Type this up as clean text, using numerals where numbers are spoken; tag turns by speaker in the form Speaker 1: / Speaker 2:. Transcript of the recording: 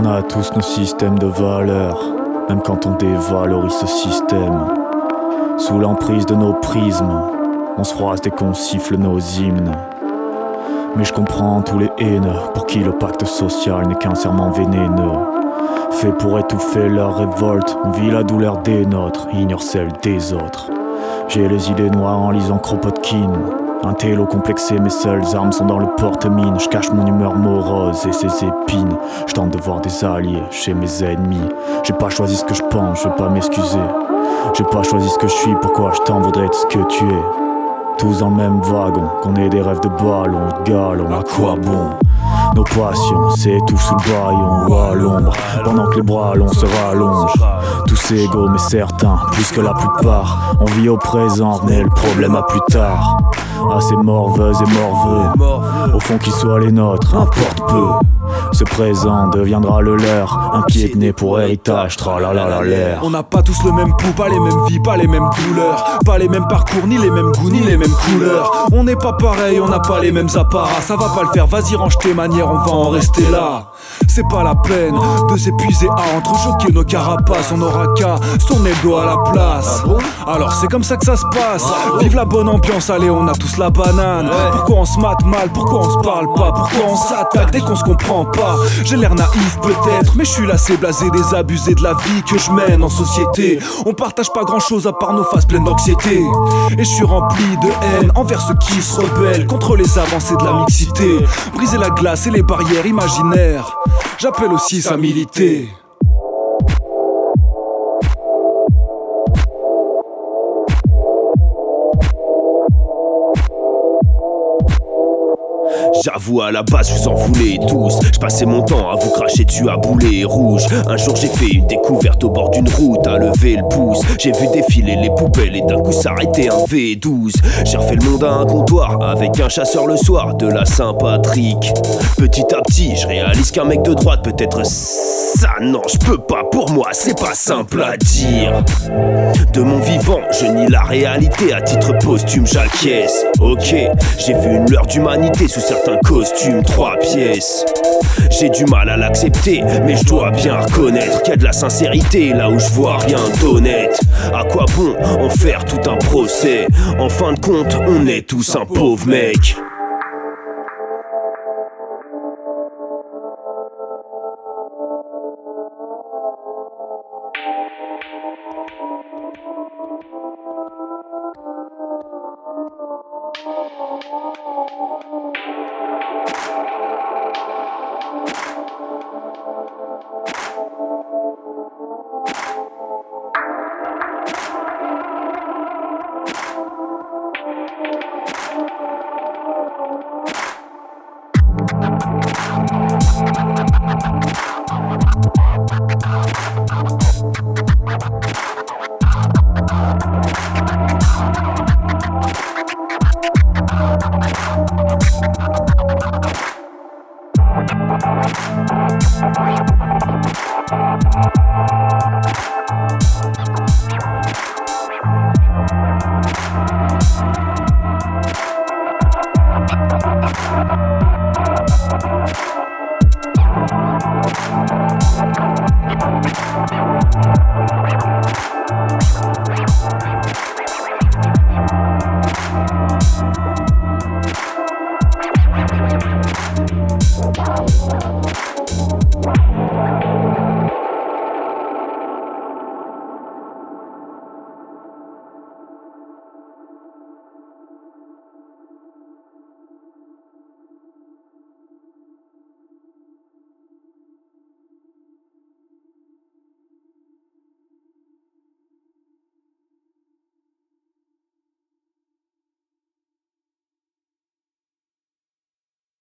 Speaker 1: a tous nos systèmes de valeurs, même quand on dévalorise ce système. Sous l'emprise de nos prismes, on se froisse dès qu'on siffle nos hymnes. Mais je comprends tous les haineux, pour qui le pacte social n'est qu'un serment vénéneux. Fait pour étouffer leur révolte, on vit la douleur des nôtres, ignore celle des autres. J'ai les idées noires en lisant Kropotkin. Un télo complexé, mes seules armes sont dans le porte-mine. Je cache mon humeur morose et ses épines. Je tente de voir des alliés chez mes ennemis. J'ai pas choisi ce que je pense, je vais pas m'excuser. J'ai pas choisi ce que je suis, pourquoi je t'en voudrais de ce que tu es. Tous dans le même wagon, qu'on ait des rêves de ballon, de galon, à quoi bon? Nos passions s'étouffent sous le baillon ou à l'ombre, pendant que les bras longs se rallongent. Tous égaux mais certains, plus que la plupart. On vit au présent, mais le problème à plus tard. À ces morveuses et morveux, au fond qu'ils soient les nôtres, importe peu. Ce présent deviendra le leur, un pied de nez pour héritage, tralalala l'air.
Speaker 2: On n'a pas tous le même pouls, pas les mêmes vies, pas les mêmes douleurs, pas les mêmes parcours, ni les mêmes goûts, ni les mêmes couleurs. On n'est pas pareil, on n'a pas les mêmes apparats. Ça va pas le faire, vas-y range tes manières, on va en rester là. C'est pas la peine de s'épuiser à entrechoquer nos carapaces. On aura qu'à se tourner le dos à la place. Alors c'est comme ça que ça se passe. Vive la bonne ambiance, allez on a tous la banane. Pourquoi on se mate mal, pourquoi on se parle pas, pourquoi on s'attaque dès qu'on se comprend pas. J'ai l'air naïf peut-être, mais je suis lassé, blasé, désabusé de la vie que je mène en société. On partage pas grand chose à part nos faces pleines d'anxiété. Et je suis rempli de haine envers ceux qui se rebellent contre les avancées de la mixité. Briser la glace et les barrières imaginaires, j'appelle aussi ça militer.
Speaker 3: J'avoue à la base je vous en voulais tous. Je passais mon temps à vous cracher dessus à boulet rouge. Un jour j'ai fait une découverte au bord d'une route, à lever le pouce. J'ai vu défiler les poubelles et d'un coup s'arrêter un V12. J'ai refait le monde à un comptoir avec un chasseur le soir de la Saint-Patrick. Petit à petit je réalise qu'un mec de droite peut être ça. Non je peux pas, pour moi c'est pas simple à dire. De mon vivant je nie la réalité, à titre posthume j'acquiesce. Ok, j'ai vu une leurre d'humanité sous certains costumes 3 pièces. J'ai du mal à l'accepter, mais je dois bien reconnaître qu'il y a de la sincérité là où je vois rien d'honnête. À quoi bon en faire tout un procès? En fin de compte, on est tous un pauvre mec.